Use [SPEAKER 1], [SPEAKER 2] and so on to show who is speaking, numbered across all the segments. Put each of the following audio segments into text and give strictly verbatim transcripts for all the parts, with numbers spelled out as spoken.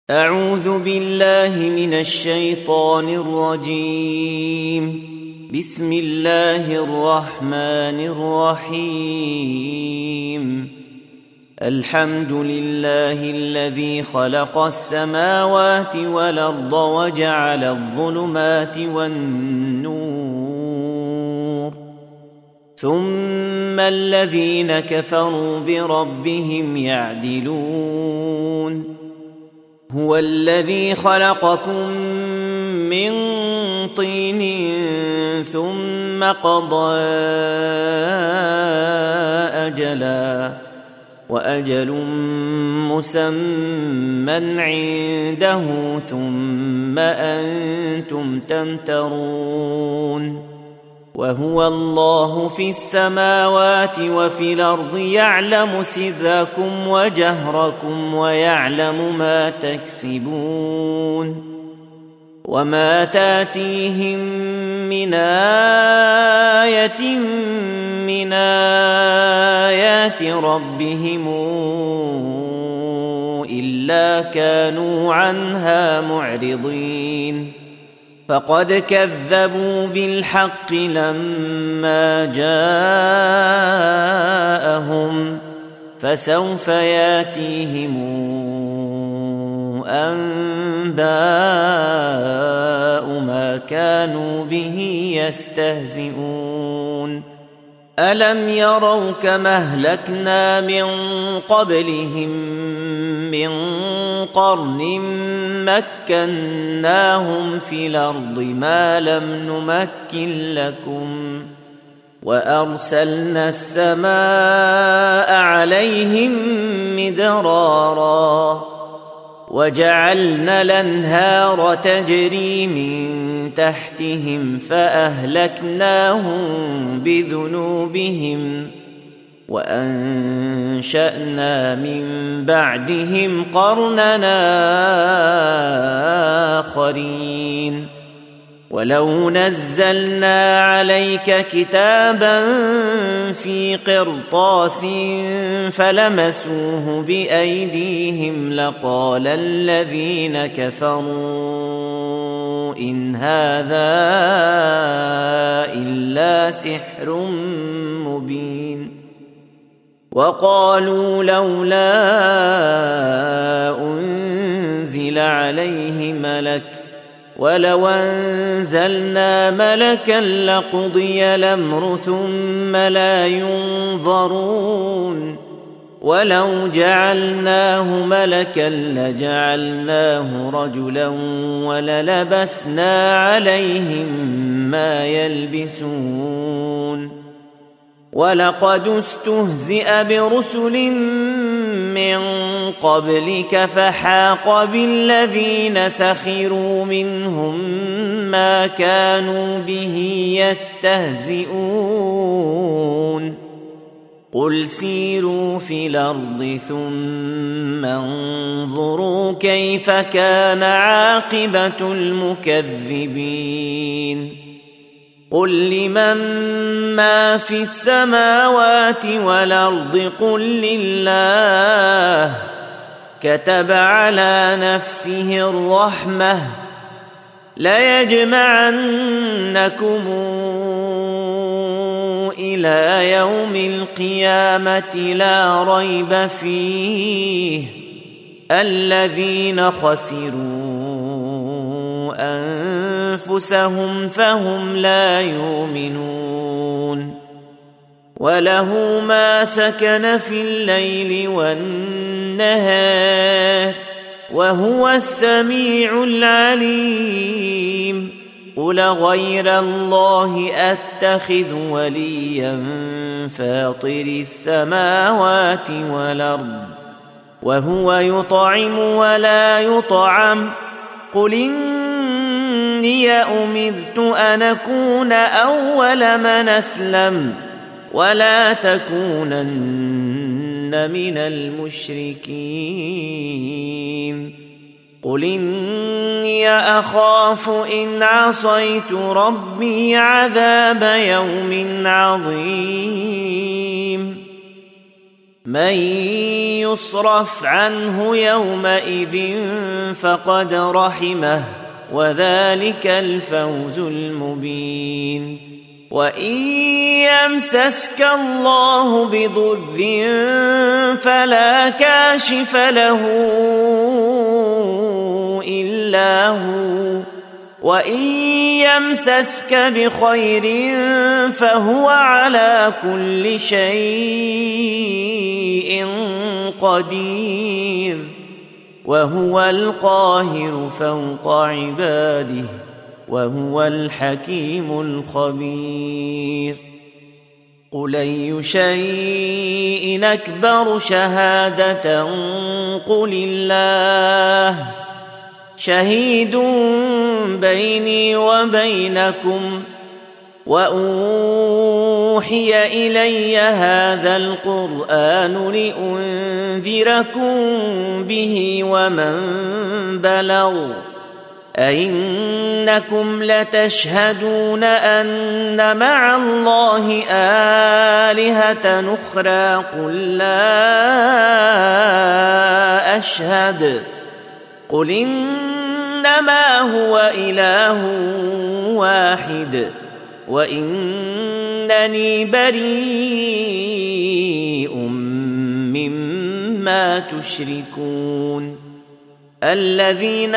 [SPEAKER 1] أعوذ بالله من الشيطان الرجيم. بسم الله الرحمن الرحيم. الحمد لله الذي خلق السماوات والأرض وجعل الظلمات والنور، ثم الذين كفروا بربهم يعدلون. هو الذي خلقكم من طين ثم قضى أجلا، وأجل مسمى عنده، ثم أنتم تمترون. وهو الله في السماوات وفي الأرض، يعلم سركم وجهركم ويعلم ما تكسبون. وما تاتيهم من آية من آيات ربهم إلا كانوا عنها معرضين. فقد كذبوا بالحق لما جاءهم، فسوف ياتيهم أنباء ما كانوا به يستهزئون. ألم يروا كما أهلكنا من قبلهم من قرن مكناهم في الأرض ما لم نمكن لكم، وأرسلنا السماء عليهم مدرارا، وجعلنا الأنهار تجري من تحتهم فأهلكناهم بذنوبهم، وأنشأنا من بعدهم قرننا آخرين. ولو نزلنا عليك كتابا في قرطاس فلمسوه بأيديهم لقال الذين كفروا إن هذا إلا سحر مبين. وقالوا لولا أنزل عليه ملك، ولو أنزلنا ملكا لقضي الأمر ثم لا ينظرون. ولو جعلناه ملكا لجعلناه رجلا وللبسنا عليهم ما يلبسون. ولقد استهزئ برسل من قبلك فحاق بالذين سخروا منهم ما كانوا به يستهزئون. قل سيروا في الأرض ثم انظروا كيف كان عاقبة المكذبين. قل لمن ما في السماوات والأرض قل لله، كتب على نفسه الرحمة ليجمعنكم إلى يوم القيامة لا ريب فيه، الذين خسروا أنفسهم فهم لا يؤمنون. وله ما سكن في الليل والنهار وهو السميع العليم. قل غير الله أتخذ وليا فاطر السماوات والأرض وهو يطعم ولا يطعم. قل إني أمرت أن أكون أول من أسلم ولا تكونن من المشركين. قل إني أخاف إن عصيت ربي عذاب يوم عظيم. من يصرف عنه يومئذ فقد رحمه وذلك الفوز المبين. وإن يمسسك الله بضر فلا كاشف له إلا هو، وإن يمسسك بخير فهو على كل شيء قدير، وهو القاهر فوق عباده، وهو الحكيم الخبير. قل أي شيء أكبر شهادة قل الله شهيد بيني وبينكم، وأوحي إلي هذا القرآن لأنذركم به ومن بلغ، أئنكم لتشهدون أن مع الله آلهة أخرى قل لا أشهد، قل إنما هو إله واحد وإنني بريء مما تشركون. الذين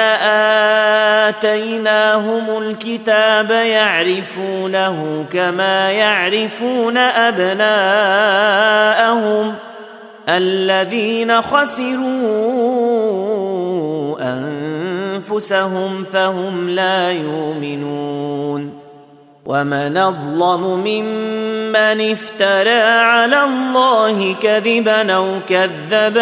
[SPEAKER 1] آتيناهم الكتاب يعرفونه كما يعرفون أبناءهم الذين خسروا أنفسهم فهم لا يؤمنون. ومن أظلم ممن افترى على الله كذبا أو كذب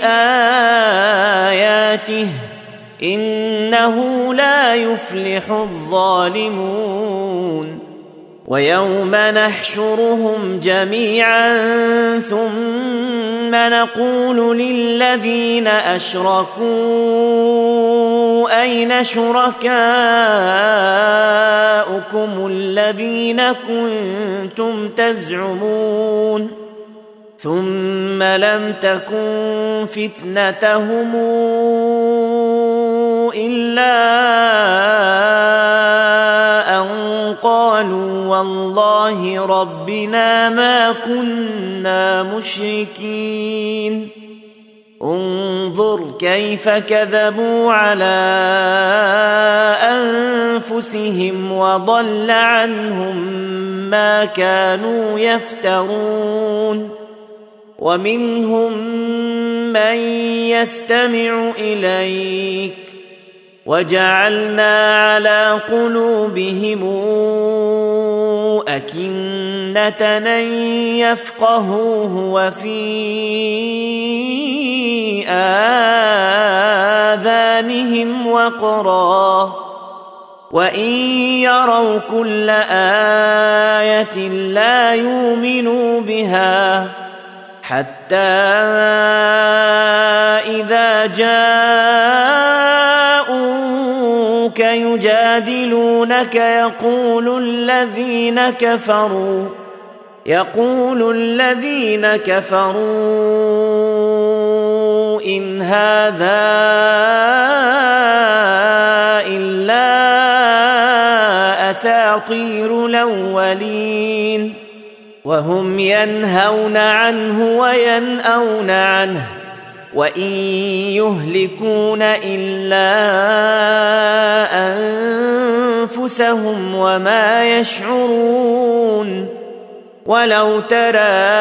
[SPEAKER 1] بآياته إنه لا يفلح الظالمون. ويوم نحشرهم جميعا ثم نقول للذين أشركوا أين شركاؤكم الذين كنتم تزعمون ثم لم تكن فتنتهم إلا أن قالوا والله ربنا ما كنا مشركين. انظر كيف كذبوا على أنفسهم وضل عنهم ما كانوا يفترون. ومنهم من يستمع إليك وجعلنا على قلوبهم أكنة أن يفقهوه وفي آذانهم وقرا وإن يروا كل آية لا يؤمنوا بها حتى إذا جاءوك يجادلونك يقول الذين كفروا يقول الذين كفروا إن هذا إلا أساطير الأولين وهم ينهون عنه وينأون عنه وإن يهلكون إلا أنفسهم وما يشعرون. ولو ترى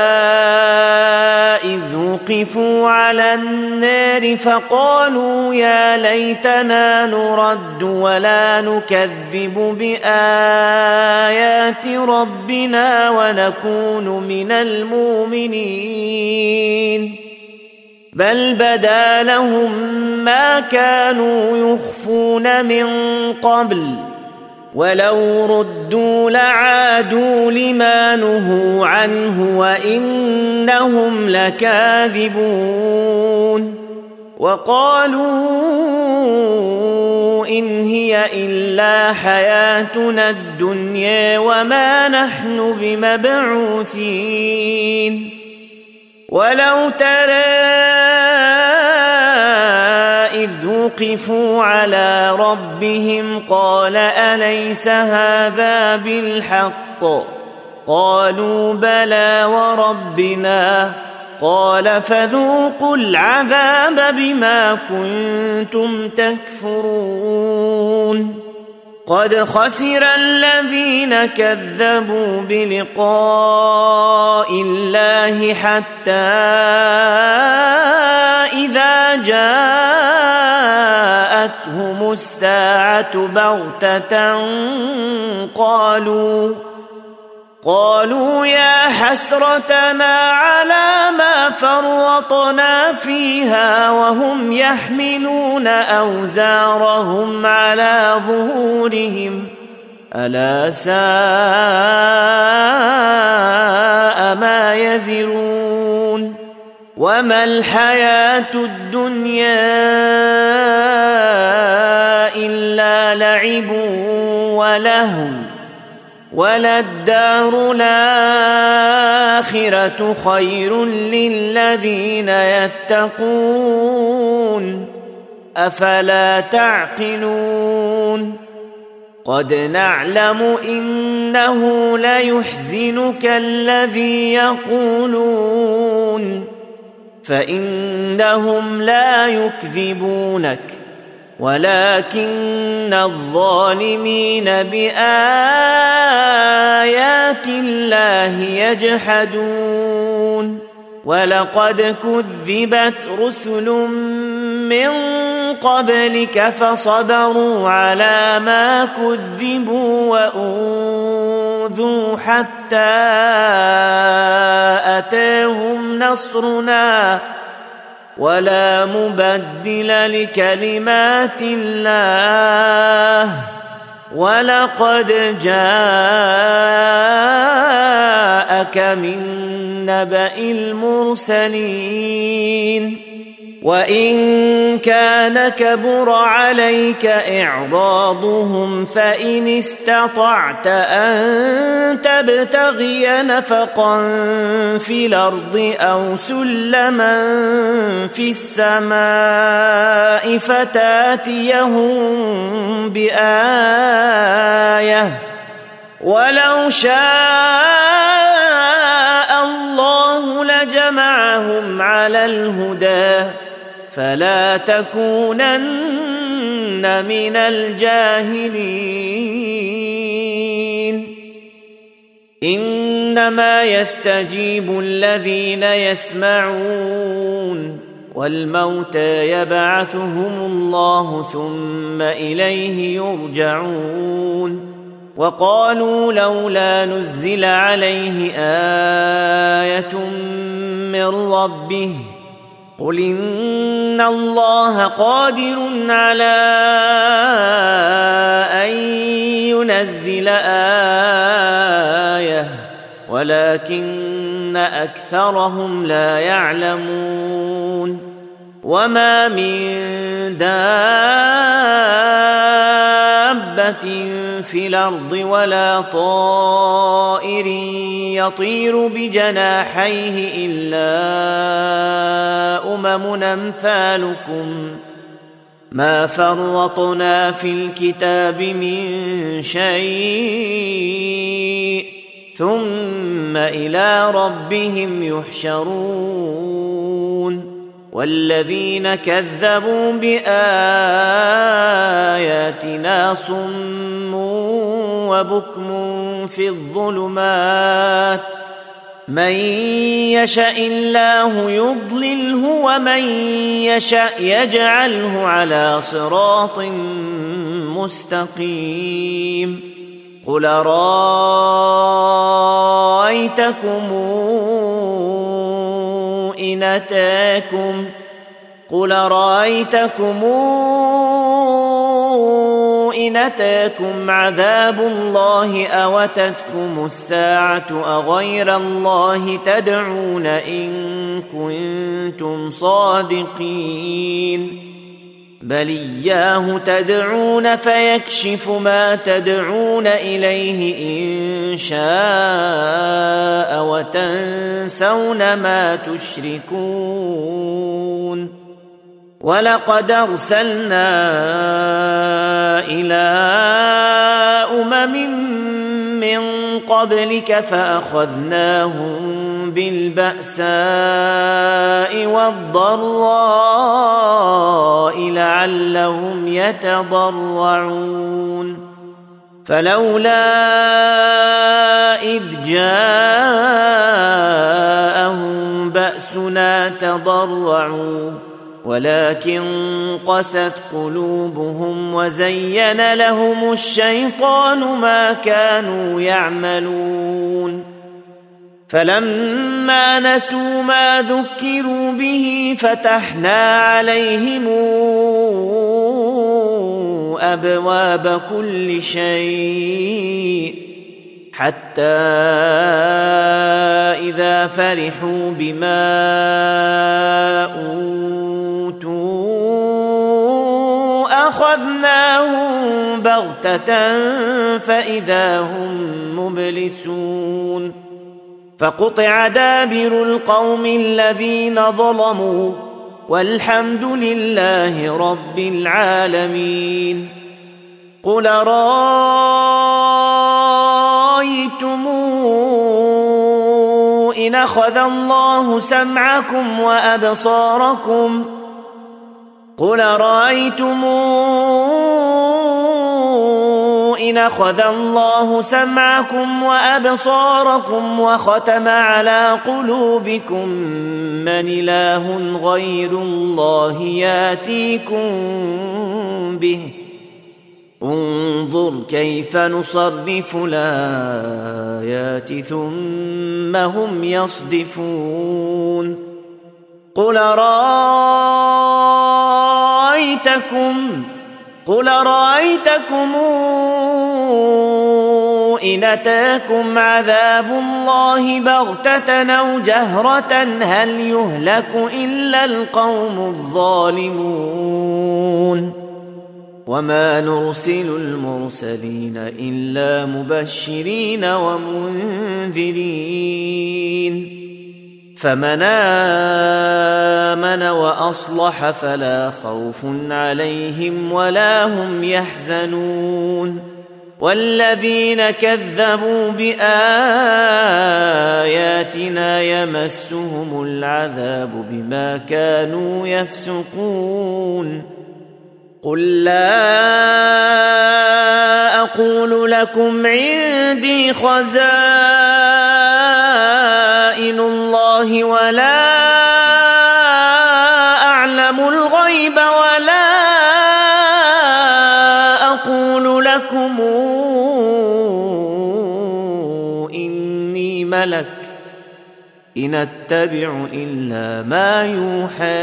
[SPEAKER 1] إذ وقفوا على النار فقالوا يا ليتنا نرد ولا نكذب بآيات ربنا ونكون من المؤمنين بل بدا لهم ما كانوا يخفون من قبل ولو ردوا لعادوا لما نهوا عنه وإنهم لكاذبون. وقالوا إن هي إلا حياتنا الدنيا وما نحن بمبعوثين. ولو ترى إذ وقفوا على ربهم قال أليس هذا بالحق قالوا بلى وربنا قال فذوقوا العذاب بما كنتم تكفرون قد خسر الذين كذبوا بلقاء الله حتى إذا جاءتهم الساعة بغتة قالوا قالوا يا حسرتنا على ما فرطنا فيها وهم يحملون أوزارهم على ظهورهم ألا ساء ما يزرون وما الحياة الدنيا إلا لعب ولهو وللدار الآخرة خير للذين يتقون أفلا تعقلون قد نعلم إنه ليحزنك الذي يقولون فإنهم لا يكذبونك ولكن الظالمين بآيات الله يجحدون ولقد كذبت رسل من قبلك فصبروا على ما كذبوا وأوذوا حتى أتاهم نصرنا ولا مبدل لكلمات الله ولقد جاءك من نبأ المرسلين وإن كان كبر عليك إعراضهم فإن استطعت أن تبتغي نفقا في الأرض أو سلما في السماء فتاتيهم بآية ولو شاء الله لجمعهم على الهدى فلا تكونن من الجاهلين إنما يستجيب الذين يسمعون والموتى يبعثهم الله ثم إليه يرجعون وقالوا لولا نزل عليه آية من ربه قل إن الله قادر على أن ينزل آية ولكن أكثرهم لا يعلمون وما من دابة في الأرض ولا طائر يطير بجناحيه إلا أمم أمثالكم ما فرطنا في الكتاب من شيء ثم إلى ربهم يحشرون والذين كذبوا بآياتنا صم وبكم في الظلمات من يشاء الله يضلله ومن يشاء يجعله على صراط مستقيم قل رأيتكم إن أتاكم قل رأيتكم إن أتاكم عذاب الله أو أتتكم الساعة أغير الله تدعون إن كنتم صادقين بل إياه تدعون فيكشف ما تدعون إليه إن شاء وتنسون ما تشركون ولقد أرسلنا إلى أمم من قبلك فأخذناهم بالبأساء والضراء لعلهم يتضرعون فلولا إذ جاءهم بأسنا تضرعوا ولكن قست قلوبهم وزين لهم الشيطان ما كانوا يعملون فلما نسوا ما ذكروا به فتحنا عليهم أبواب كل شيء حتى إذا فرحوا بما أوتوا أخذناهم بغتة فإذا هم مبلسون فقطع دابر القوم الذين ظلموا والحمد لله رب العالمين قل رأيتم إن أخذ الله سمعكم وأبصاركم قل رأيتم إن أخذ الله سمعكم وأبصاركم وختم على قلوبكم من إله غير الله ياتيكم به انظر كيف نصرف الآيات ثم هم يصدفون قل رأيتكم قل رأيتكم إن أتاكم عذاب الله بغتة أو جهرة هل يهلك إلا القوم الظالمون وما نرسل المرسلين إلا مبشرين ومنذرين فمن آمن وأصلح فلا خوف عليهم ولا هم يحزنون والذين كذبوا بآياتنا يمسهم العذاب بما كانوا يفسقون قل لا أقول لكم عندي خزائن الله ولا أعلم الغيب ولا أقول لكم إني ملك إن أتبع إلا ما يوحى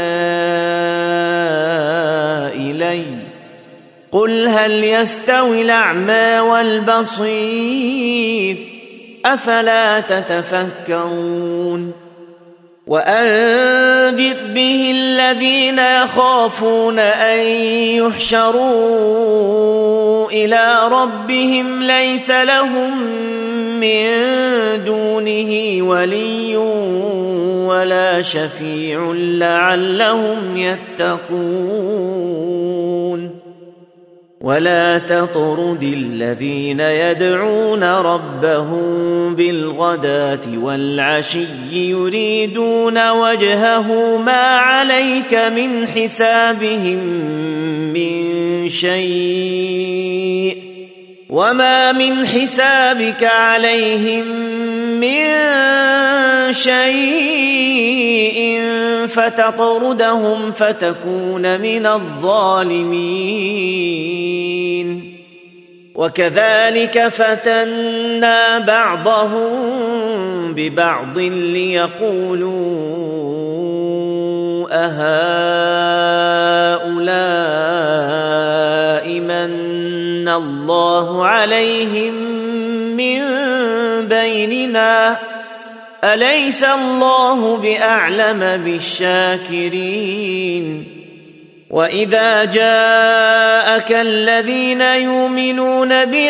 [SPEAKER 1] إلي قل هل يستوي الأعمى والبصير أفلا تتفكرون وأنذر به الذين يخافون أن يحشروا إلى ربهم ليس لهم من دونه ولي ولا شفيع لعلهم يتقون ولا تطرد الذين يدعون ربهم بالغداة والعشي يريدون وجهه ما عليك من حسابهم من شيء وما من حسابك عليهم من شيء فتطردهم فتكون من الظالمين وكذلك فتنا بعضهم ببعض ليقولوا أهؤلاء من الله عليهم من بيننا أليس الله بأعلم بالشاكرين وإذا جاءك الذين يؤمنون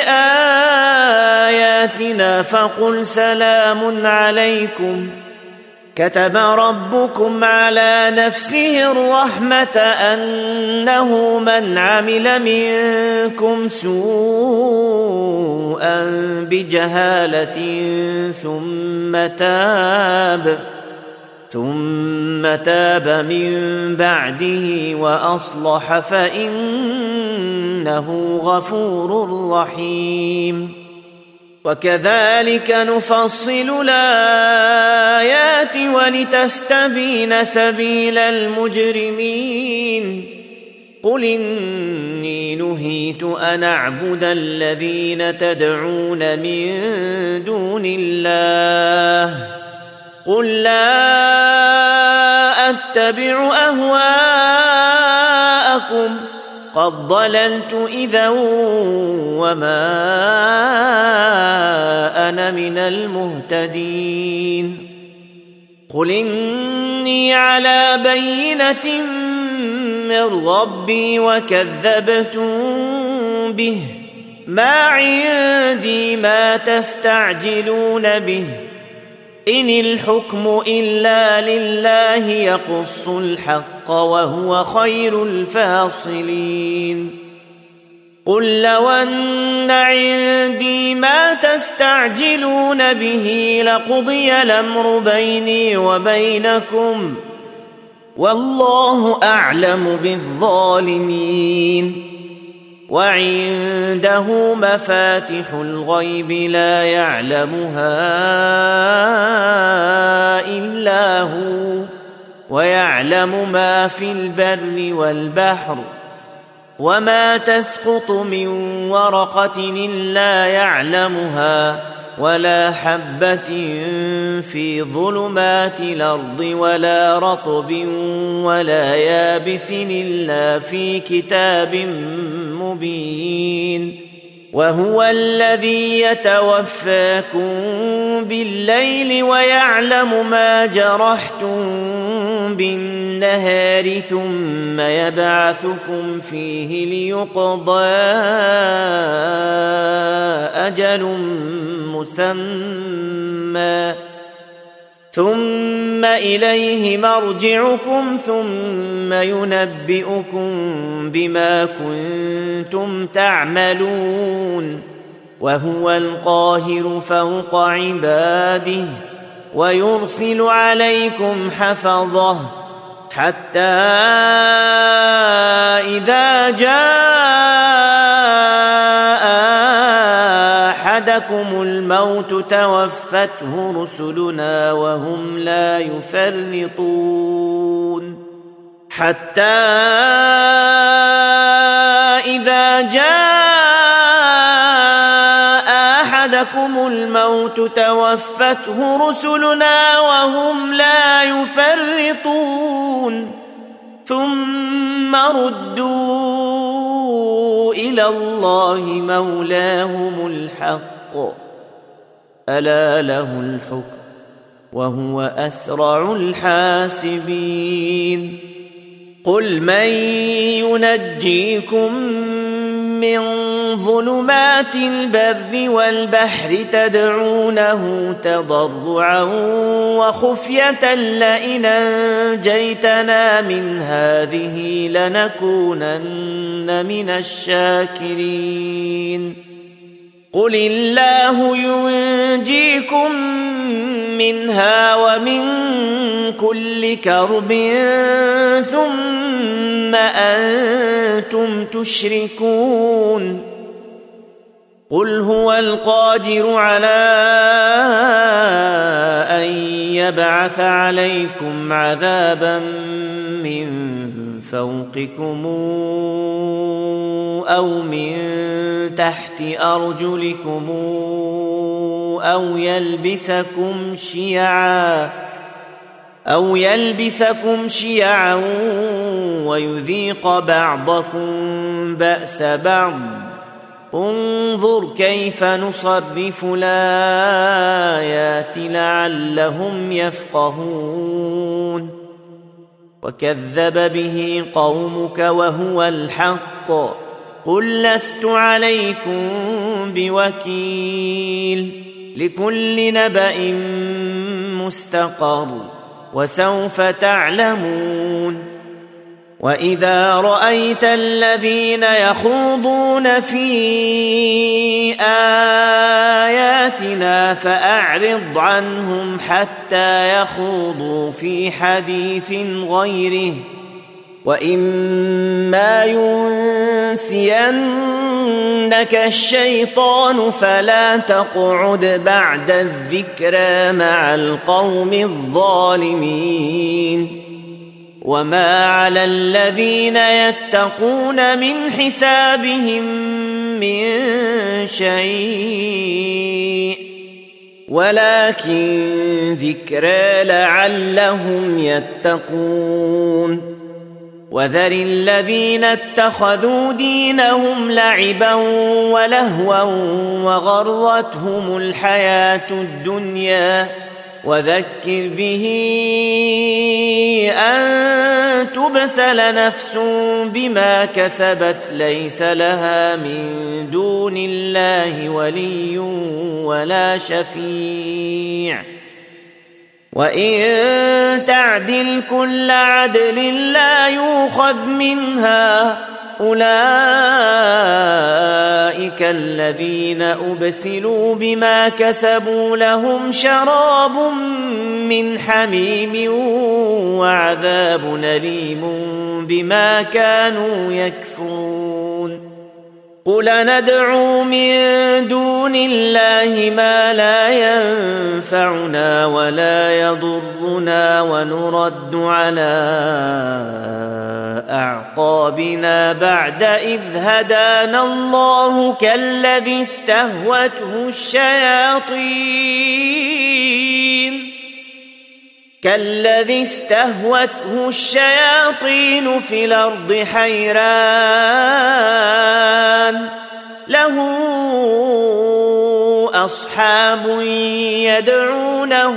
[SPEAKER 1] بآياتنا فقل سلام عليكم كتب ربكم على نفسه الرحمة أنه من عمل منكم سوءا بجهالة ثم تاب ثم تاب من بعده وأصلح فإنه غفور رحيم. وكذلك نفصل الآيات ولتستبين سبيل المجرمين. قل إني نهيت أن أعبد الذين تدعون من دون الله قل لا أتبع أهواءكم قد ضللت إذا وما أنا من المهتدين. قل إني على بينة من ربي وكذبتم به ما عندي ما تستعجلون به إن الحكم إلا لله يقص الحق وهو خير الفاصلين. قل لو أن عندي ما تستعجلون به لقضي الأمر بيني وبينكم والله أعلم بالظالمين. وعنده مفاتح الغيب لا يعلمها إلا هو ويعلم ما في البر والبحر وما تسقط من ورقة إلا يعلمها ولا حبة في ظلمات الأرض ولا رطب ولا يابس إلا في كتاب مبين. وهو الذي يتوفاكم بالليل ويعلم ما جرحتم بالنهار ثم يبعثكم فيه ليقضى أجل مسمى ثم إليه مرجعكم ثم ينبئكم بما كنتم تعملون. وهو القاهر فوق عباده ويرسل عليكم حفظه حتى إذا جاء أحدكم الموت توفته رسلنا وهم لا يفرطون حتى إذا جاء أحدكم الموت توفته رسلنا وهم لا يفرطون ثم ردوا إلى الله مولاهم الحق ألا له الحكم وهو أسرع الحاسبين. قل من ينجيكم من ظلمات البر والبحر تدعونه تضرعا وخفية لئن أنجيتنا من هذه لنكونن من الشاكرين. قل الله ينجيكم منها ومن كل كرب ثم أنتم تشركون. قل هو القادر على أن يبعث عليكم عذابا من فوقكم أو من تحت أرجلكم أو يلبسكم شيعا أو يلبسكم شيعا ويذيق بعضكم بأس بعض. انظر كيف نصرف الآيات لعلهم يفقهون. وكذب به قومك وهو الحق قل لست عليكم بوكيل لكل نبأ مستقر وسوف تعلمون وإذا رأيت الذين يخوضون في آياتنا فأعرض عنهم حتى يخوضوا في حديث غيره وإما ينسينك الشيطان فلا تقعد بعد الذكرى مع القوم الظالمين وما على الذين يتقون من حسابهم من شيء ولكن ذكرى لعلهم يتقون وذر الذين اتخذوا دينهم لعبا ولهوا وغرتهم الحياة الدنيا وذكر به أن تبسل نفس بما كسبت ليس لها من دون الله ولي ولا شفيع وإن تعدل كل عدل لا يؤخذ منها أولئك الذين أبسلوا بما كسبوا لهم شراب من حميم وعذاب أليم بما كانوا يكفرون قل ندعو من دون الله ما لا ينفعنا ولا يضرنا ونرد على أعقابنا بعد إذ هدانا الله كالذي استهوته الشياطين كالذي استهوته الشياطين في الأرض حيران له أصحاب يدعونه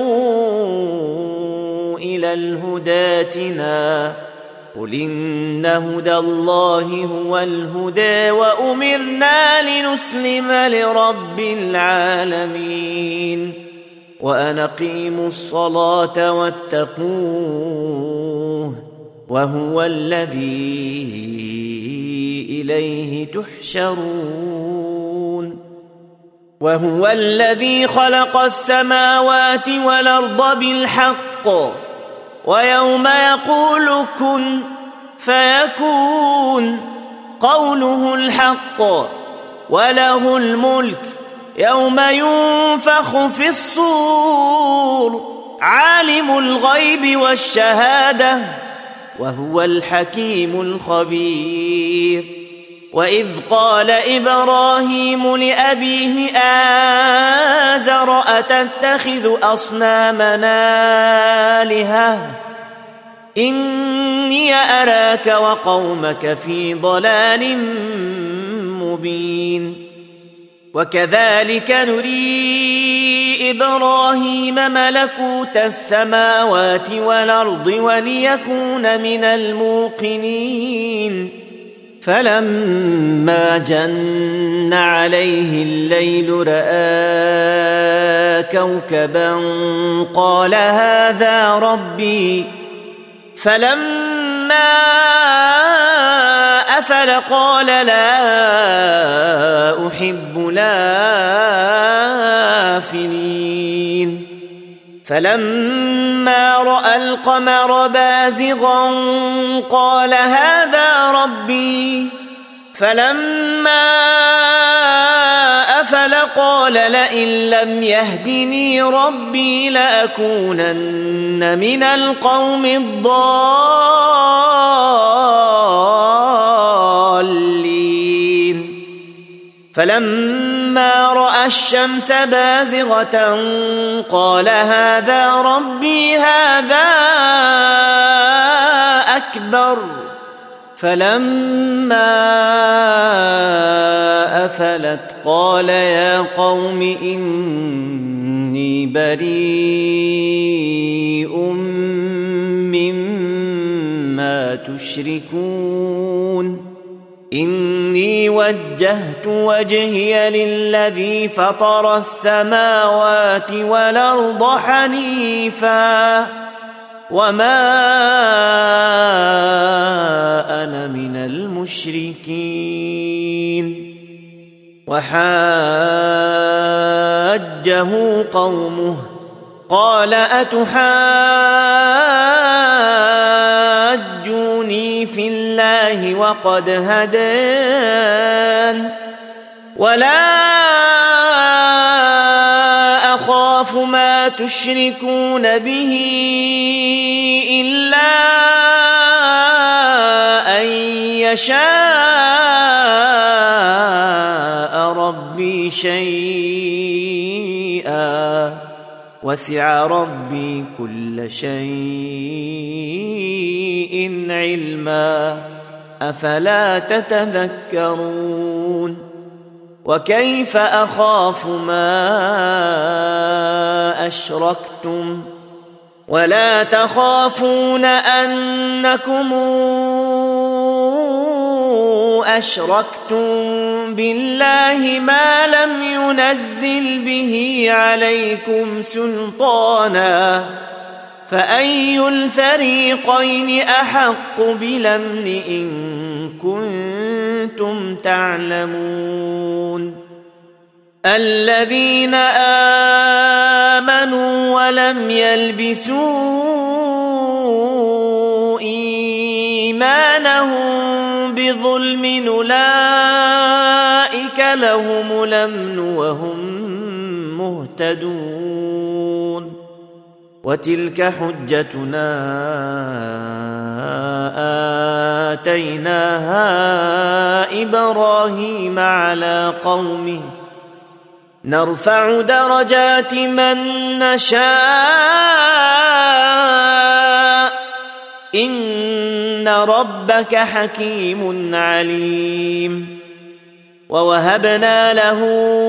[SPEAKER 1] إلى الهدى ائتنا قل إن هدى الله هو الهدى وأمرنا لنسلم لرب العالمين وأن أقيموا الصلاة واتقوه وهو الذي إليه تحشرون وهو الذي خلق السماوات والأرض بالحق ويوم يقول كن فيكون قوله الحق وله الملك يوم ينفخ في الصور عالم الغيب والشهادة وهو الحكيم الخبير وإذ قال إبراهيم لأبيه آزر أتتخذ أصنامنا آلهة إني أراك وقومك في ضلال مبين وكذلك نري إبراهيم ملكوت السماوات والأرض وليكون من الموقنين فلما جن عليه الليل رأى كوكبا قال هذا ربي فلما أفل قال لا أحب الآفلين فلما رأى القمر بازغا قال هذا ربي فلما أفل قال لئن لم يهدني ربي لأكونن من القوم الضالين فلما رأى الشمس بازغة قال هذا ربي هذا أكبر فلما أفلت قال يا قوم إني بريء تشركون إني وجهت وجهي للذي فطر السماوات والأرض حنيفا وما أنا من المشركين وحاجه قومه قال أتحاجوني في الله وقد هدان ولا أخاف ما تشركون به إلا أن يشاء ربي شيئا وسع ربي كل شيء علما أفلا تتذكرون وكيف أخاف ما أشركتم ولا تخافون أنكم أشركتم بالله ما لم ينزل به عليكم سلطانا فأي الفريقين أحق بالأمن إن كنتم تعلمون الذين آمنوا ولم يلبسوا إيمانهم بظلم أولئك لهم الأمن وهم مهتدون وتلك حجتنا آتيناها إبراهيم على قومه نرفع درجات من نشاء إن ربك حكيم عليم ووهبنا له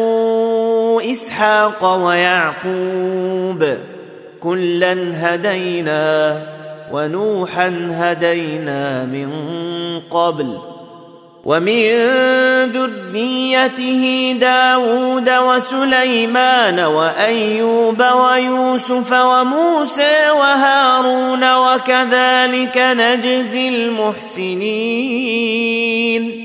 [SPEAKER 1] إسحاق ويعقوب كلا هدينا ونوحا هدينا من قبل ومن ذريته داود وسليمان وأيوب ويوسف وموسى وهارون وكذلك نجزي المحسنين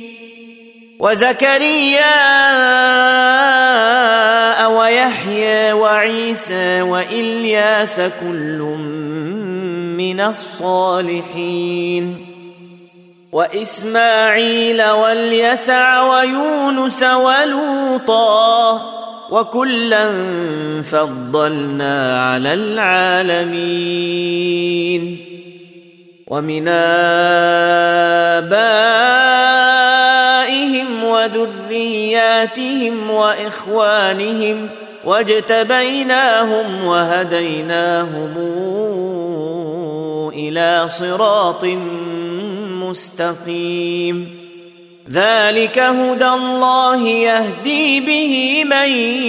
[SPEAKER 1] وزكريا ويحيى وعيسى وإلياس كل من الصالحين وإسماعيل واليسع ويونس ولوطا وكلا فضلنا على العالمين ومن آبائهم وذرياتهم وإخوانهم واجتبيناهم وهديناهم إلى صراط مستقيم ذلك هدى الله يهدي به من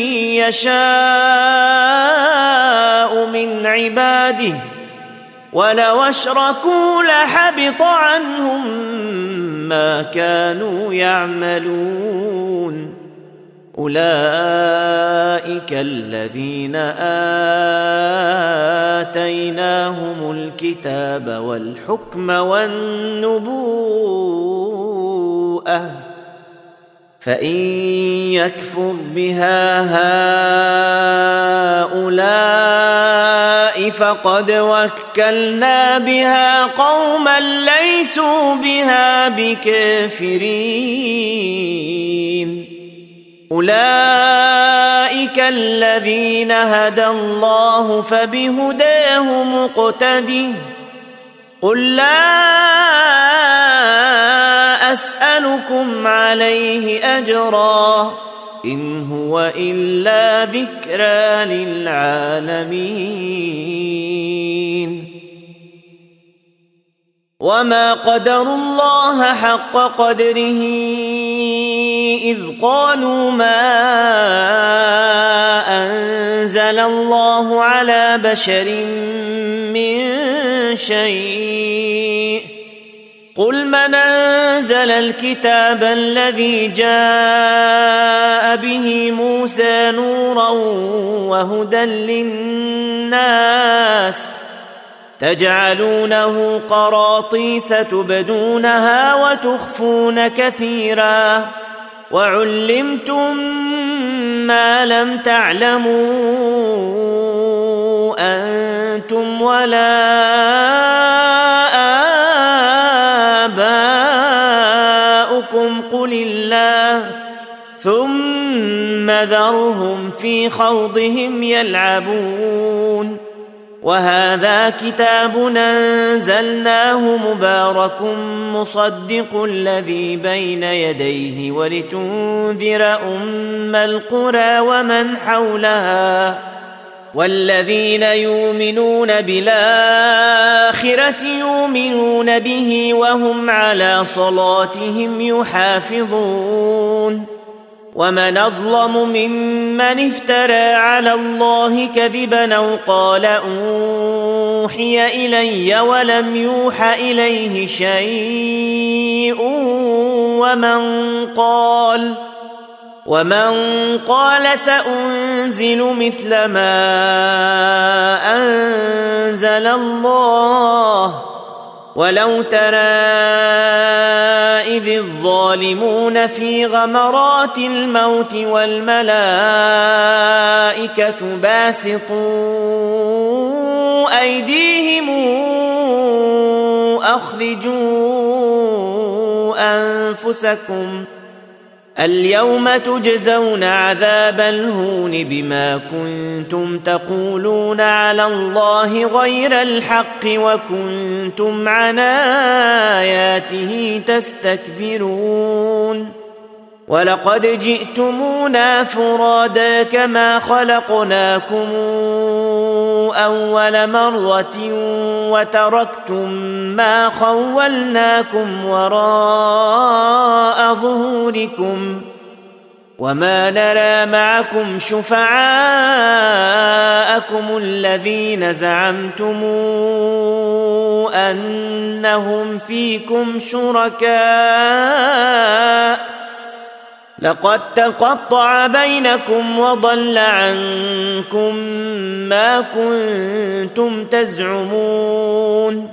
[SPEAKER 1] يشاء من عباده ولو أشركوا لحبط عنهم ما كانوا يعملون أولئك الذين آتيناهم الكتاب والحكم والنبوءة فإن يكفر بها هؤلاء فقد وكلنا بها قوما ليسوا بها بكافرين أولئك الذين هدى الله فبهداه مقتده قل لا أسألكم عليه أجرا إن هو إلا ذكرى للعالمين وما قدروا الله حق قدره إذ قالوا ما أنزل الله على بشر من شيء قل من أنزل الكتاب الذي جاء به موسى نورا وهدى للناس تجعلونه قراطيس تبدونها وتخفون كثيرا وعلمتم ما لم تعلموا أنتم ولا آباؤكم قل الله ثم ذرهم في خوضهم يلعبون وهذا كتاب أنزلناه مبارك مصدق الذي بين يديه ولتنذر أم القرى ومن حولها والذين يؤمنون بالآخرة يؤمنون به وهم على صلاتهم يحافظون ومن أظلم ممن افترى على الله كذبا أو قال أوحي إلي ولم يوح إليه شيء ومن قال ومن قال سأنزل مثل ما أنزل الله ولو ترى إذ الظالمون في غمرات الموت والملائكة باسطوا أيديهم أخرجوا أنفسكم اليوم تجزون عذاب الهون بما كنتم تقولون على الله غير الحق وكنتم عن آياته تستكبرون ولقد جئتمونا فرادا كما خلقناكم أول مرة وتركتم ما خولناكم وراء ظهوركم وما نرى معكم شفعاءكم الذين زعمتم أنهم فيكم شركاء لقد تقطع بينكم وضل عنكم ما كنتم تزعمون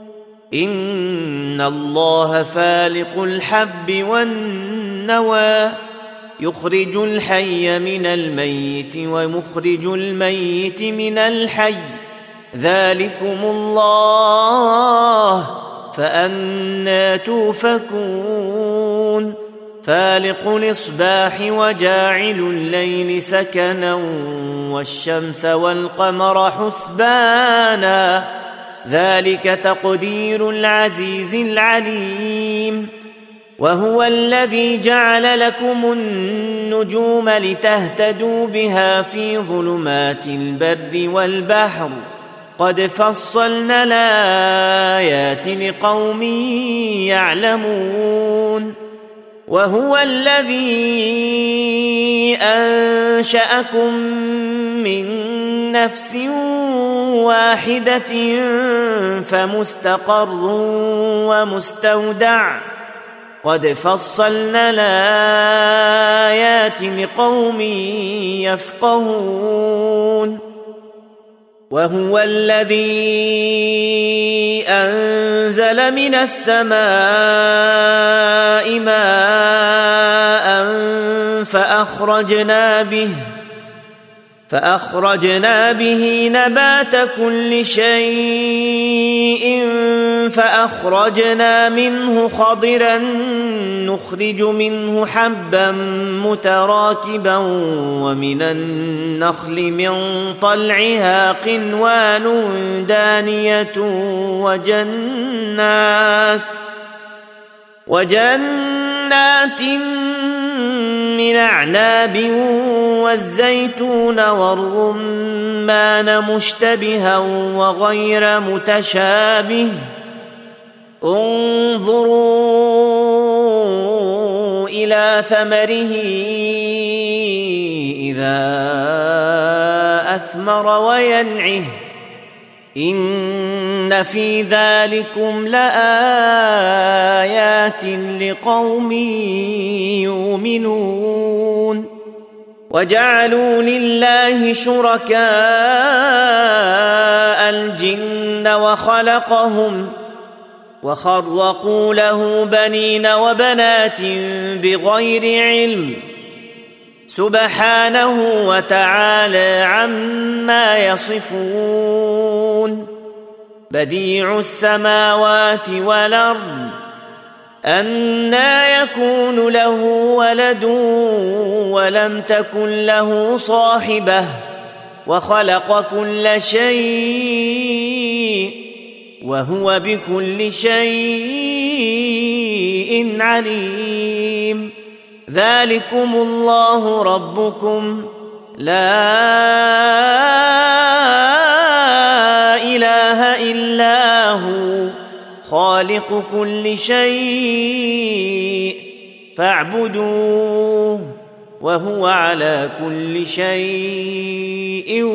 [SPEAKER 1] إن الله فالق الحب والنوى يخرج الحي من الميت ومخرج الميت من الحي ذلكم الله فأنى توفكون فالق الإصباح وجاعل الليل سكنا والشمس والقمر حسبانا ذلك تقدير العزيز العليم وهو الذي جعل لكم النجوم لتهتدوا بها في ظلمات البر والبحر قد فصلنا الآيات لقوم يعلمون وهو الذي أنشأكم من نفس واحدة فمستقر ومستودع قد فصلنا الآيات لقوم يفقهون وهو الذي أنزل من السماء ماء فأخرجنا به فأخرجنا به نبات كل شيء فأخرجنا منه خضرا نخرج منه حبا متراكبا ومن النخل من طلعها قنوان دانية وجنات وجنات من أعناب والزيتون والرمان مشتبها وغير متشابه انظروا إلى ثمره إذا أثمر وينعه إن في ذلكم لآيات لقوم يؤمنون وجعلوا لله شركاء الجن وخلقهم وخرقوا له بنين وبنات بغير علم سبحانه وتعالى عما يصفون بديع السماوات والأرض أنى يكون له ولد ولم تكن له صاحبة وخلق كل شيء وهو بكل شيء عليم ذلكم الله ربكم لا إله إلا هو خالق كل شيء فاعبدوه وهو على كل شيء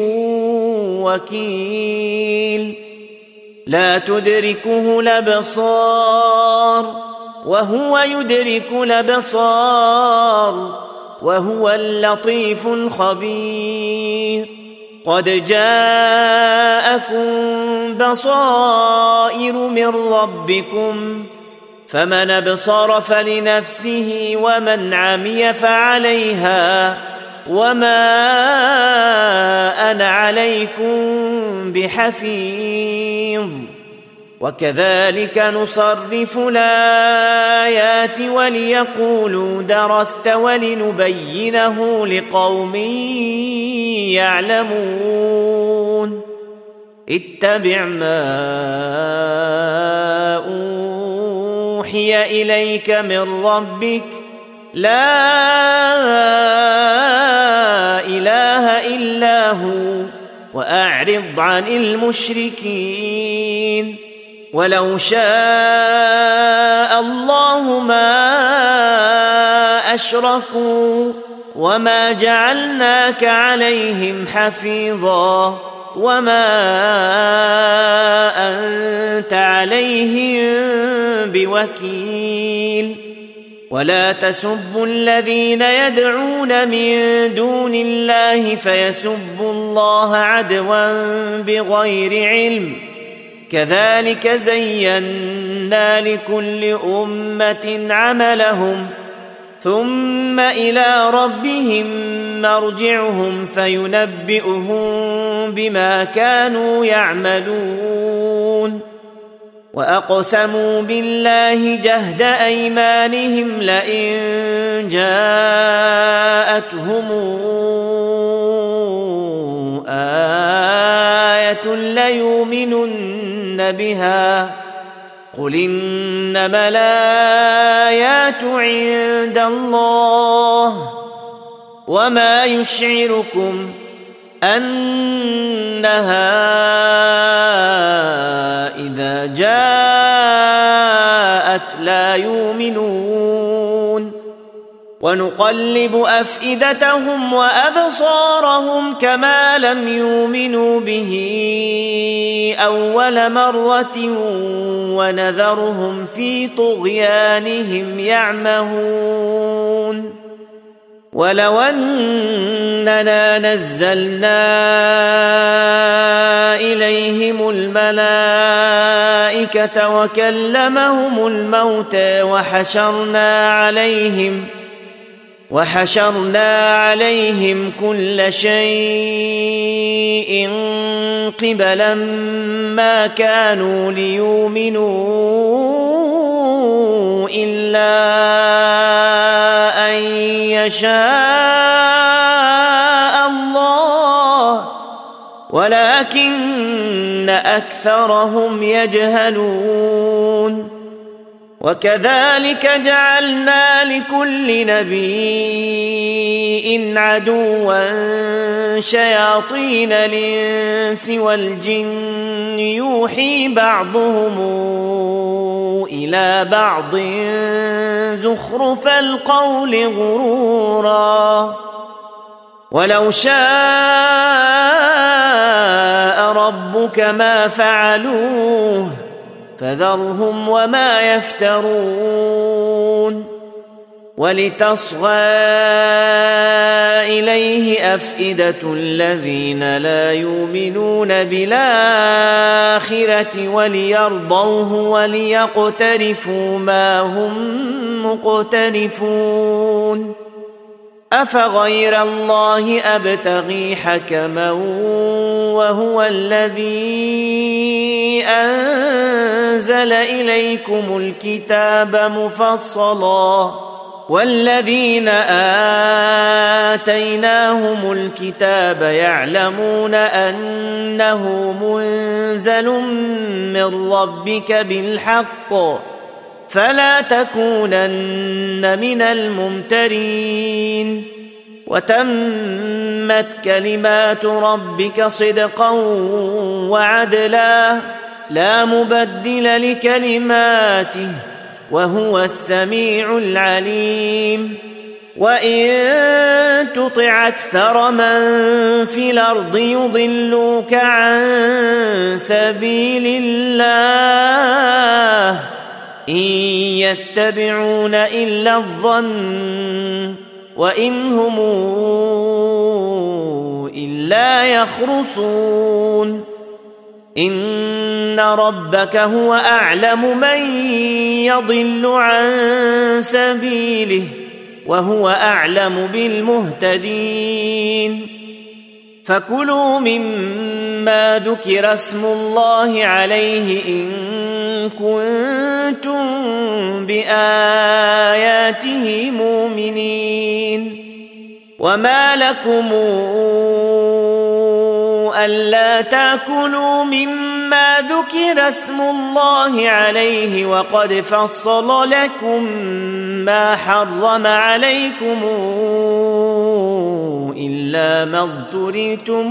[SPEAKER 1] وكيل لا تدركه الأبصار وهو يدرك الأبصار وهو اللطيف الخبير قد جاءكم بصائر من ربكم فمن أبصر فلنفسه ومن عمي فعليها وما أنا عليكم بحفيظ وكذلك نصرف الآيات وليقولوا درست ولنبينه لقوم يعلمون اتبع ما أوحي إليك من ربك لا إله إلا هو وأعرض عن المشركين ولو شاء الله ما أشركوا وما جعلناك عليهم حفيظا وما أنت عليهم بوكيل ولا تسبوا الذين يدعون من دون الله فيسبوا الله عدوا بغير علم كذلك زينا لكل أمة عملهم ثم إلى ربهم مرجعهم فينبئهم بما كانوا يعملون وأقسموا بالله جهد أيمانهم لئن جاءتهم آية ليؤمنن بها قل إنما الآيات عند الله وما يشعركم أنها إذا جاءت لا يؤمنون ونقلب أفئدتهم وأبصارهم كما لم يؤمنوا به أول مرة ونذرهم في طغيانهم يعمهون ولو أننا نزلنا إليهم الملائكة وكلمهم الموتى وحشرنا عليهم وحشرنا عليهم كل شيء قبلا ما كانوا ليؤمنوا إلا أن يشاء الله ولكن أكثرهم يجهلون وكذلك جعلنا لكل نبي عدوا شياطين الإنس والجن يوحي بعضهم إلى بعض زخرف القول غرورا ولو شاء ربك ما فعلوه فذرهم وما يفترون ولتصغى إليه أفئدة الذين لا يؤمنون بالآخرة وليرضوه وليقترفوا ما هم مقترفون أفغير الله أبتغي حكما وهو الذي أنزل إليكم الكتاب مفصلا والذين آتيناهم الكتاب يعلمون أنه منزل من ربك بالحق فلا تكونن من الممترين وتمت كلمات ربك صدقا وعدلا لا مبدل لكلماته وهو السميع العليم وإن تطع أكثر من في الأرض يضلوك عن سبيل الله إن يتبعون إلا الظن وإن هم إلا يخرصون إن ربك هو أعلم من يضل عن سبيله وهو أعلم بالمهتدين فكلوا مما ذكر اسم الله عليه إن كنتم بآياته مؤمنين وما لكم ألا تأكلوا مما ذكر اسم الله عليه وقد فصل لكم ما حرم عليكم إلا ما اضطررتم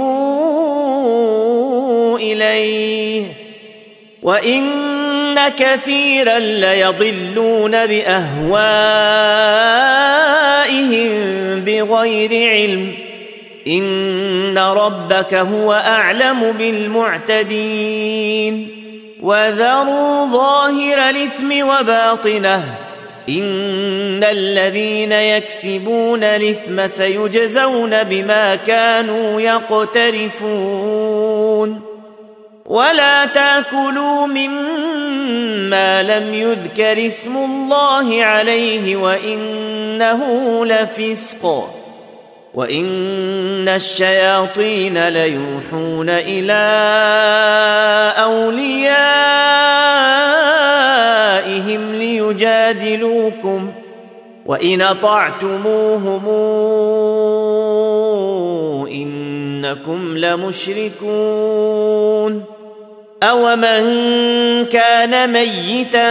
[SPEAKER 1] إليه وإن كثيرا ليضلون بأهوائهم بغير علم إن ربك هو أعلم بالمعتدين وذروا ظاهر الإثم وباطنه إن الذين يكسبون الإثم سيجزون بما كانوا يقترفون ولا تأكلوا مما لم يذكر اسم الله عليه وإنه لفسق وإن الشياطين ليوحون إلى أوليائهم ليجادلوكم وإن أطعتموهم إنكم لمشركون أومن كان ميتا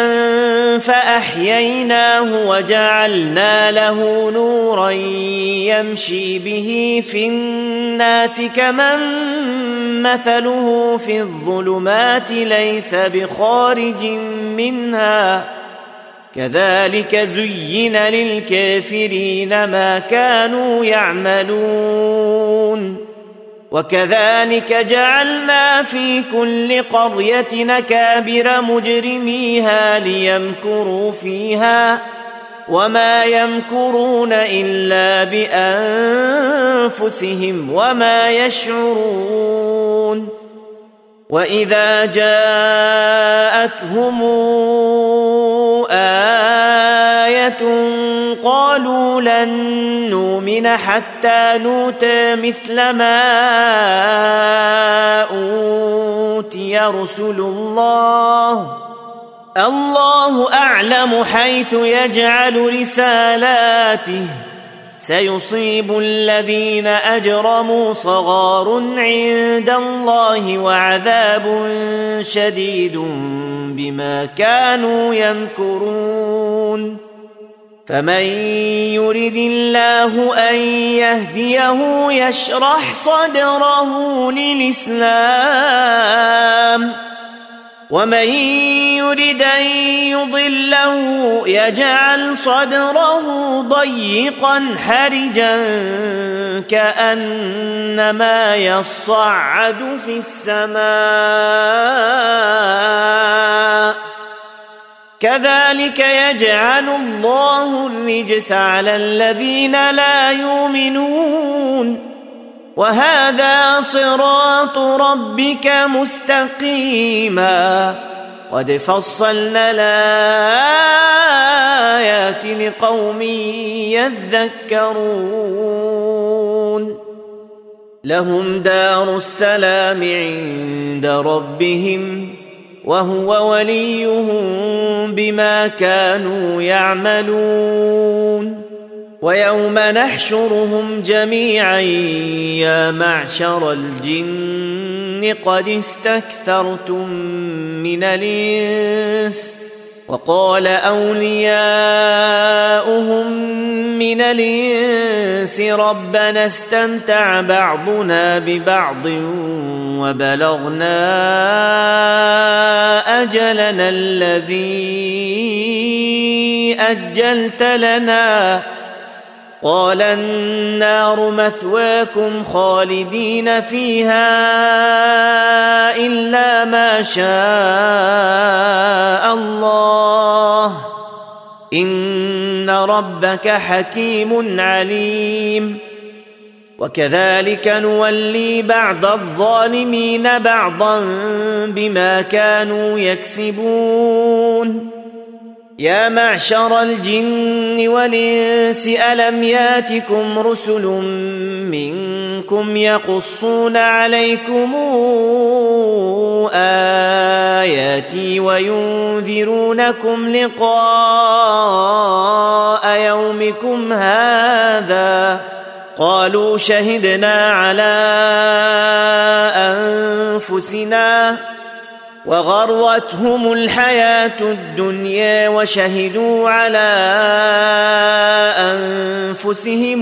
[SPEAKER 1] فأحييناه وجعلنا له نورا يمشي به في الناس كمن مثله في الظلمات ليس بخارج منها كذلك زين للكافرين ما كانوا يعملون وكذلك جعلنا في كل قرية أكابر مجرميها ليمكروا فيها وما يمكرون إلا بأنفسهم وما يشعرون وإذا جاءتهم آية قالوا لن نؤمن حتى نؤتى مثل ما أوتي رسل الله الله أعلم حيث يجعل رسالاته سيصيب الذين أجرموا صغار عند الله وعذاب شديد بما كانوا يمكرون فمن يرد الله أن يهديه يشرح صدره للإسلام ومن يرد أن يضله يجعل صدره ضيقا حرجا كأنما يصعد في السماء كذلك يجعل الله الرجس على الذين لا يؤمنون وهذا صراط ربك مستقيما قد فصلنا الآيات لقوم يذكرون لهم دار السلام عند ربهم وهو وليهم بما كانوا يعملون ويوم نحشرهم جميعا يا معشر الجن قد استكثرتم من الإنس وقال أولياؤهم من الإنس ربنا استمتع بعضنا ببعض وبلغنا أجلنا الذي أجلت لنا قال النار مثواكم خالدين فيها إلا ما شاء الله إن ربك حكيم عليم وكذلك نولي بعض الظالمين بعضا بما كانوا يكسبون يا معشر الجن والإنس ألم ياتكم رسل منكم يقصون عليكم آياتي وينذرونكم لقاء يومكم هذا قالوا شهدنا على أنفسنا وغرتهم الحياة الدنيا وشهدوا على أنفسهم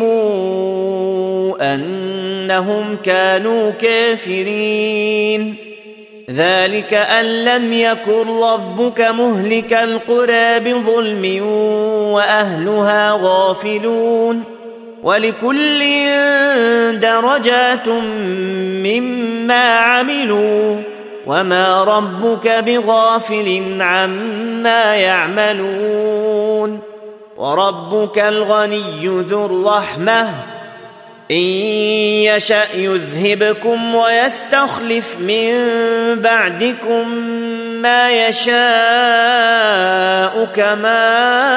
[SPEAKER 1] أنهم كانوا كافرين ذلك أن لم يكن ربك مهلك القرى بظلم وأهلها غافلون ولكل درجات مما عملوا وما ربك بغافل عما يعملون وربك الغني ذو الرحمة إن يشأ يذهبكم ويستخلف من بعدكم ما يشاء كما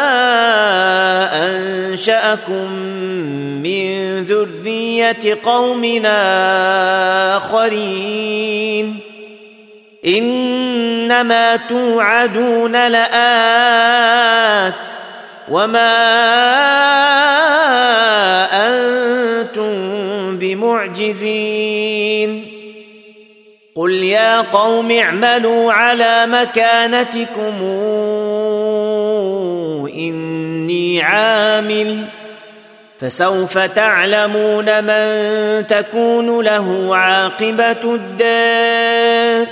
[SPEAKER 1] أنشأكم من ذرية قومنا آخرين إنما توعدون لآت وما أنتم بمعجزين قل يا قوم اعملوا على مكانتكم إني عامل فسوف تعلمون من تكون له عاقبة الدار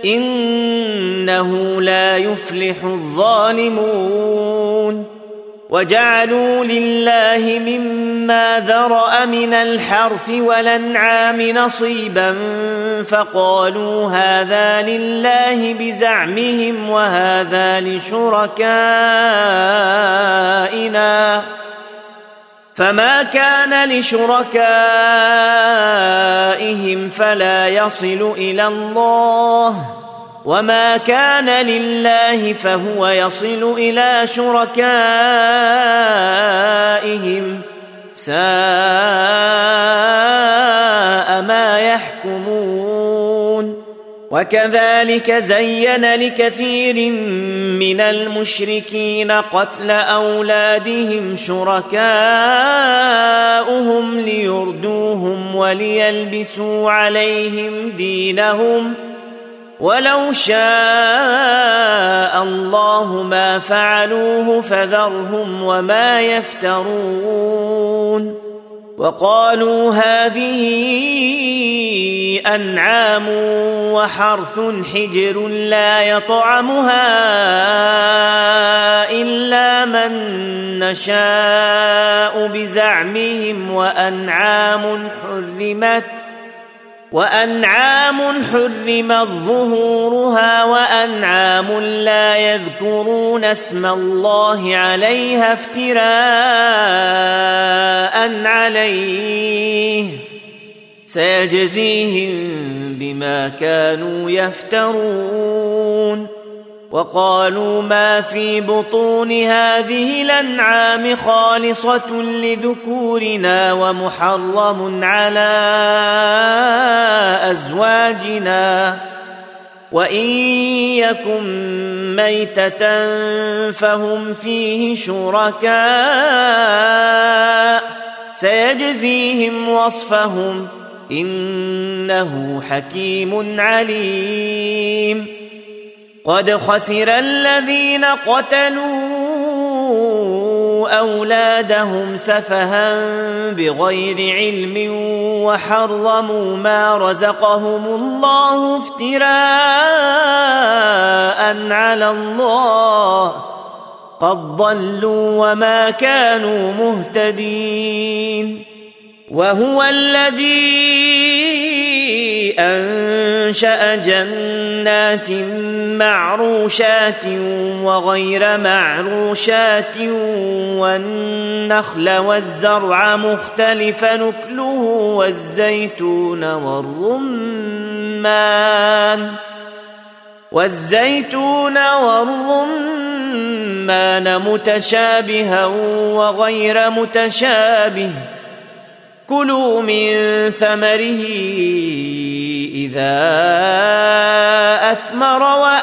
[SPEAKER 1] إنه لا يفلح الظالمون وجعلوا لله مما ذرأ من الحرث والأنعام نصيبا فقالوا هذا لله بزعمهم وهذا لشركائنا فما كان لشركائهم فلا يصل إلى الله وما كان لله فهو يصل إلى شركائهم ساء ما يحكمون وكذلك زين لكثير من المشركين قتل أولادهم شركاؤهم ليردوهم وليلبسوا عليهم دينهم ولو شاء الله ما فعلوه فذرهم وما يفترون وقالوا هذه أنعام وحرث حجر لا يطعمها إلا من نشاء بزعمهم وأنعام حرمت وأنعام حرمت ظهورها وأنعام لا يذكرون اسم الله عليها افتراء عليه سيجزيهم بما كانوا يفترون. وقالوا ما في بطون هذه الأنعام خالصة لذكورنا ومحرم على أزواجنا وإن يكن ميتة فهم فيه شركاء سيجزيهم وصفهم إنه حكيم عليم. قد خسر الذين قتلوا أولادهم سفها بغير علم وحرموا ما رزقهم الله افتراء على الله قد ضلوا وما كانوا مهتدين. وهو الذي أنشأ جنات معروشات وغير معروشات والنخل والزرع مختلفا نكله والزيتون والرمان والزيتون والرمان متشابها وغير متشابه كلوا من ثمره إذا أثمر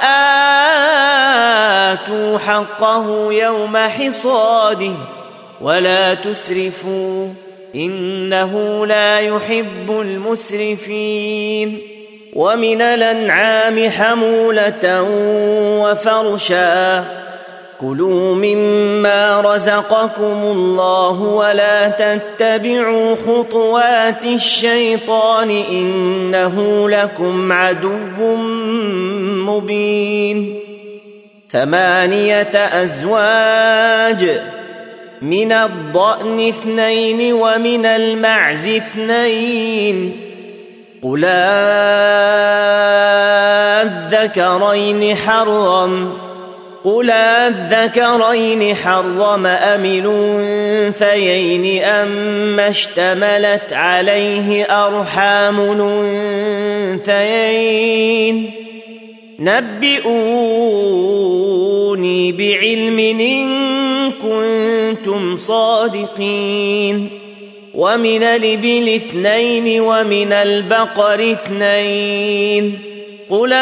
[SPEAKER 1] وآتوا حقه يوم حصاده ولا تسرفوا إنه لا يحب المسرفين. ومن الأنعام حمولة وفرشا كلوا مما رزقكم الله ولا تتبعوا خطوات الشيطان إنه لكم عدو مبين. ثمانية أزواج من الضأن اثنين ومن المعز اثنين قل أذكرين حرم قل أذكرين حرم أم الأنثيين أما اشتملت عليه أرحام الأنثيين نبئوني بعلم إن كنتم صادقين. ومن الإبل اثنين ومن البقر اثنين قل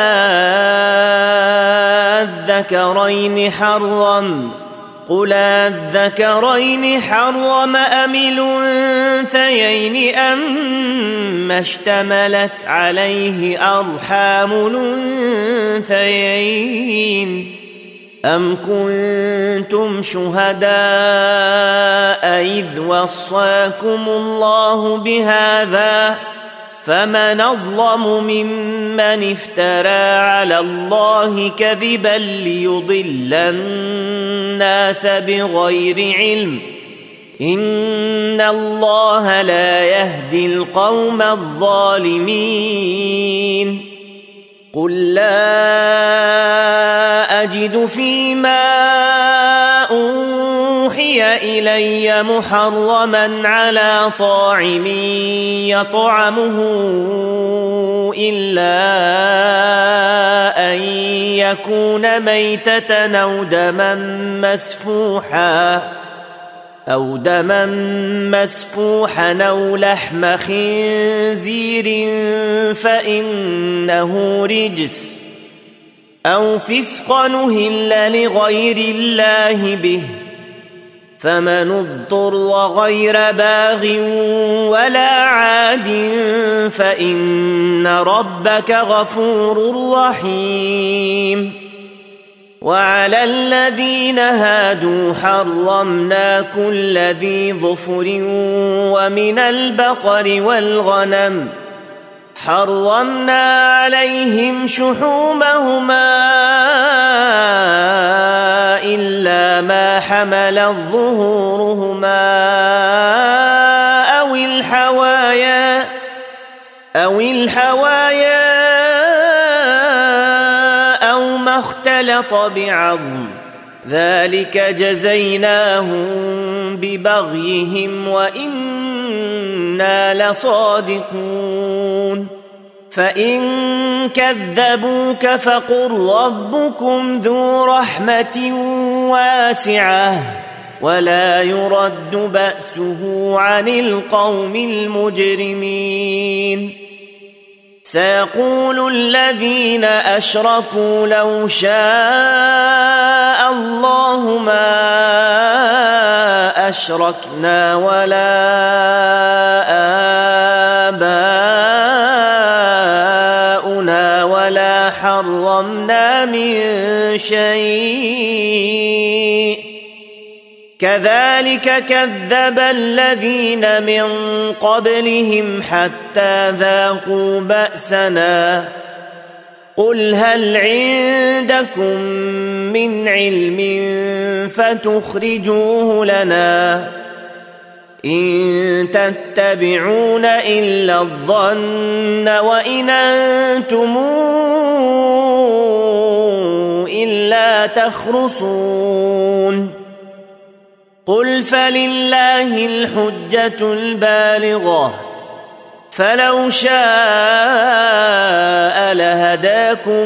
[SPEAKER 1] أذكرين حرم قل أذكرين حرم أم الأنثيين أما اشتملت عليه أرحام الأنثيين أم كنتم شهداء إذ وصاكم الله بهذا فمن أظلم ممن افترى على الله كذبا ليضل الناس بغير علم إن الله لا يهدي القوم الظالمين. قل لا أجد فيما أوحي إلي محرما على طاعم يطعمه إلا أن يكون ميتة أو دما مسفوحا أو دما مسفوحا أو لحم خنزير فإنه رجس أو فسقا أهل لغير الله به فمن اضطر غير باغ ولا عاد فإن ربك غفور رحيم. وعلى الذين هادوا حرمنا كل ذي ظفر ومن البقر والغنم حرمنا عليهم شحومهما إلا ما حملت ظهورهما أو الحوايا أو الحوايا أو ما اختلط بعظم ذلك جزيناهم ببغيهم وإنا لصادقون فإن كذبوك فقل ربكم ذو رحمة واسعة ولا يرد بأسه عن القوم المجرمين سيقول الذين أشركوا لو شاء الله ما أشركنا ولا آباؤنا ولا حرمنا من شيء كذلك كذب الذين من قبلهم حتى ذاقوا بأسنا قل هل عندكم من علم فتخرجوه لنا إن تتبعون إلا الظن وإن أنتم إلا تخرصون قل فلله الحجة البالغة فلو شاء لهداكم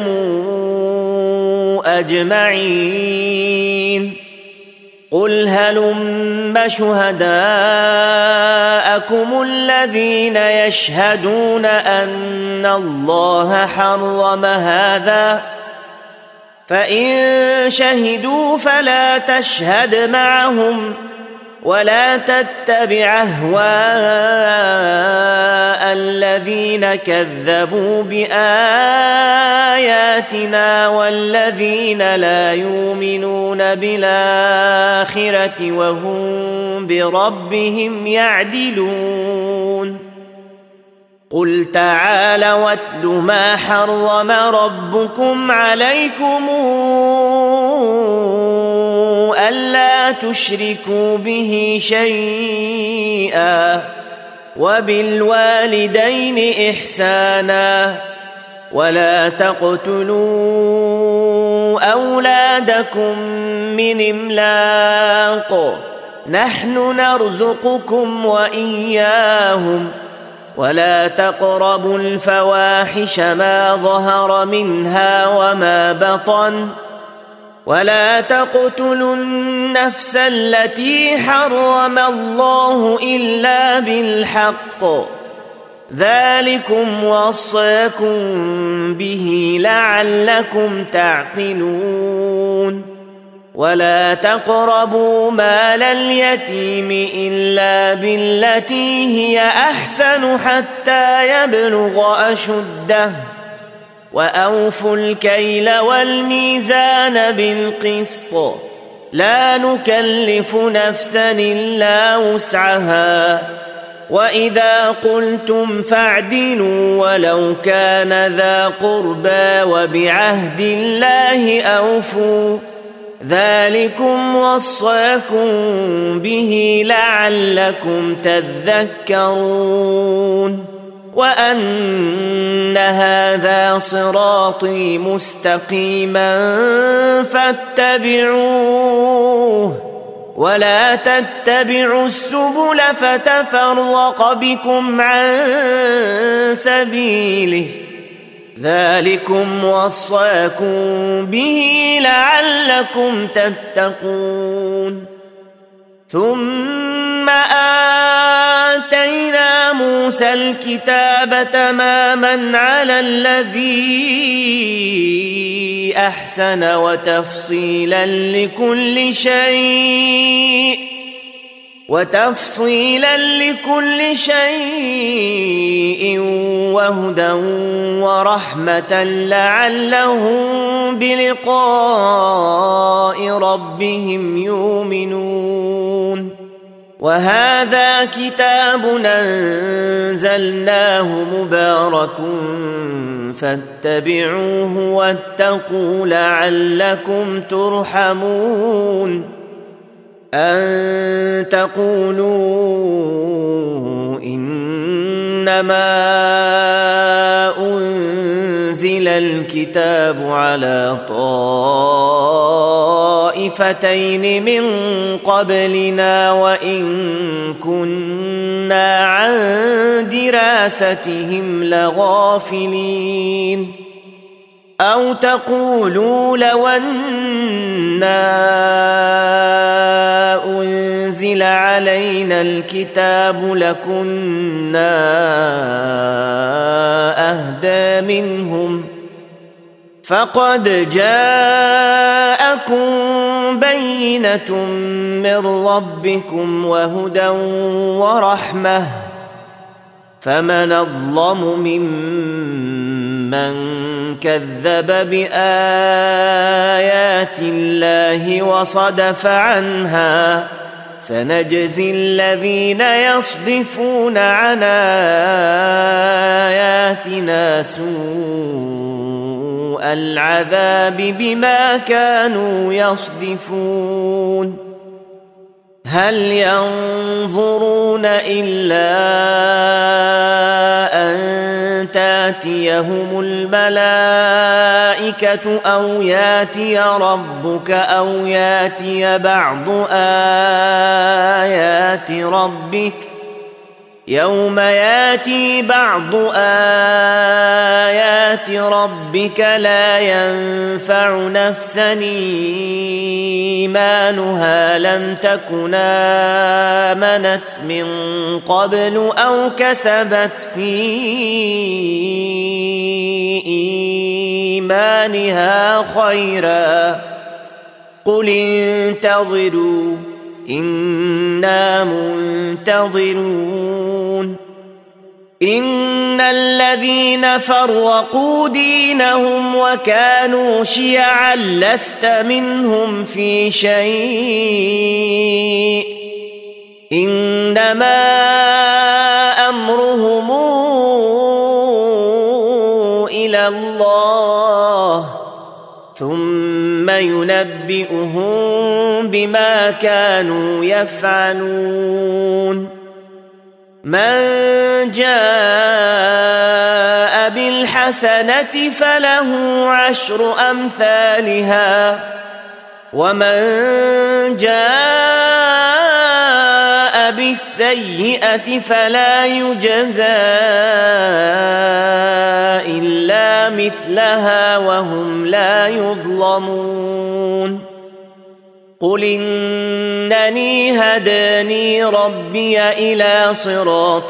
[SPEAKER 1] أجمعين قل هلم شهداءكم الذين يشهدون أن الله حرم هذا فإن شهدوا فلا تشهد معهم ولا تتبع أهواء الذين كذبوا بآياتنا والذين لا يؤمنون بالآخرة وهم بربهم يعدلون قل تعالوا واتل ما حرم ربكم عليكم ألا تشركوا به شيئا وبالوالدين إحسانا ولا تقتلوا أولادكم من إملاق نحن نرزقكم وإياهم ولا تقربوا الفواحش ما ظهر منها وما بطن ولا تقتلوا النفس التي حرم الله إلا بالحق ذلكم وصاكم به لعلكم تعقلون ولا تقربوا مال اليتيم إلا بالتي هي أحسن حتى يبلغ أشده وأوفوا الكيل والميزان بالقسط لا نكلف نفسا إلا وسعها وإذا قلتم فاعدلوا ولو كان ذا قربى وبعهد الله أوفوا ذلكم وصاكم به لعلكم تذكرون وأن هذا صراطي مستقيما فاتبعوه ولا تتبعوا السبل فتفرق بكم عن سبيله ذلكم وصاكم به لعلكم تتقون ثم آتينا موسى الكتاب تماما على الذي أحسن وتفصيلا لكل شيء وتفصيلا لكل شيء وهدى ورحمة لعلهم بلقاء ربهم يؤمنون. وهذا كتاب أنزلناه مبارك فاتبعوه واتقوا لعلكم ترحمون. أن تقولوا إنما أنزل الكتاب على طائفتين من قبلنا وإن كنا عن دراستهم لغافلين. أو تقولوا لو أنا أنزل علينا الكتاب لكنا أهدى منهم فقد جاءكم بينة من ربكم وهدى ورحمة فمن أظلم ممن كذب بآيات الله وصدف عنها. سنجزي الذين يصدفون عن آياتنا سوء العذاب بما كانوا يصدفون. هل ينظرون إلا أن تاتيهم الملائكة أو ياتي ربك أو ياتي بعض آيات ربك يوم ياتي بعض آيات ربك لا ينفع نفسا إيمانها لم تكن آمنت من قبل أو كسبت في إيمانها خيرا. قل انتظروا إنا منتظرون. إن الذين فرقوا دينهم وكانوا شيعا لست منهم في شيء إنما أمرهم إلى الله ثم ينبئهم بما كانوا يفعلون. من جاء بالحسنة فله عشر أمثالها ومن جاء بالسيئة فلا يجزى إلا مثلها وهم لا يظلمون. قل إنني هداني ربي إلى صراط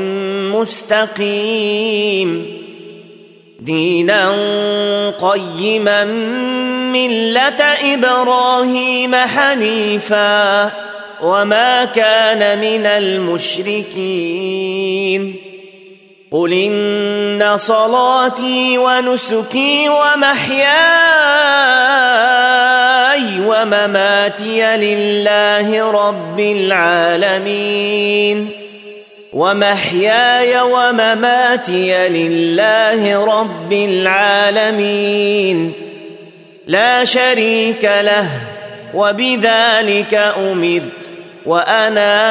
[SPEAKER 1] مستقيم دينا قيما ملة إبراهيم حنيفا وما كان من المشركين. قل إن صلاتي ونسكي ومحياي ومماتي لله رب العالمين ومحياي ومماتي لله رب العالمين لا شريك له وبذلك أمرت وأنا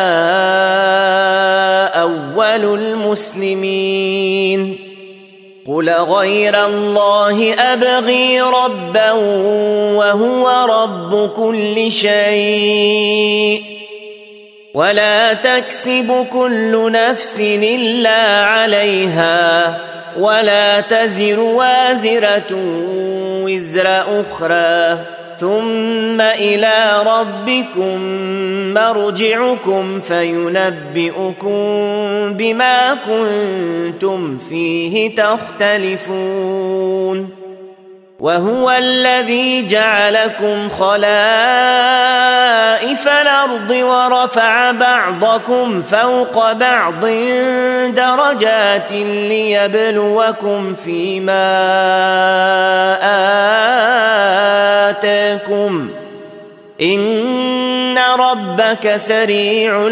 [SPEAKER 1] أول المسلمين. قل غير الله أبغي ربا وهو رب كل شيء ولا تكسب كل نفس إلا عليها ولا تزر وازرة وزر أخرى ثم إلى ربكم مرجعكم فينبئكم بما كنتم فيه تختلفون. وهو الذي جعلكم خلائف الأرض ورفع بعضكم فوق بعض درجات ليبلوكم فيما آتاكم إن ربك سريع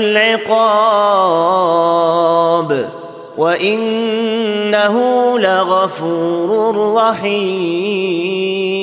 [SPEAKER 1] العقاب وإنه لغفور رحيم.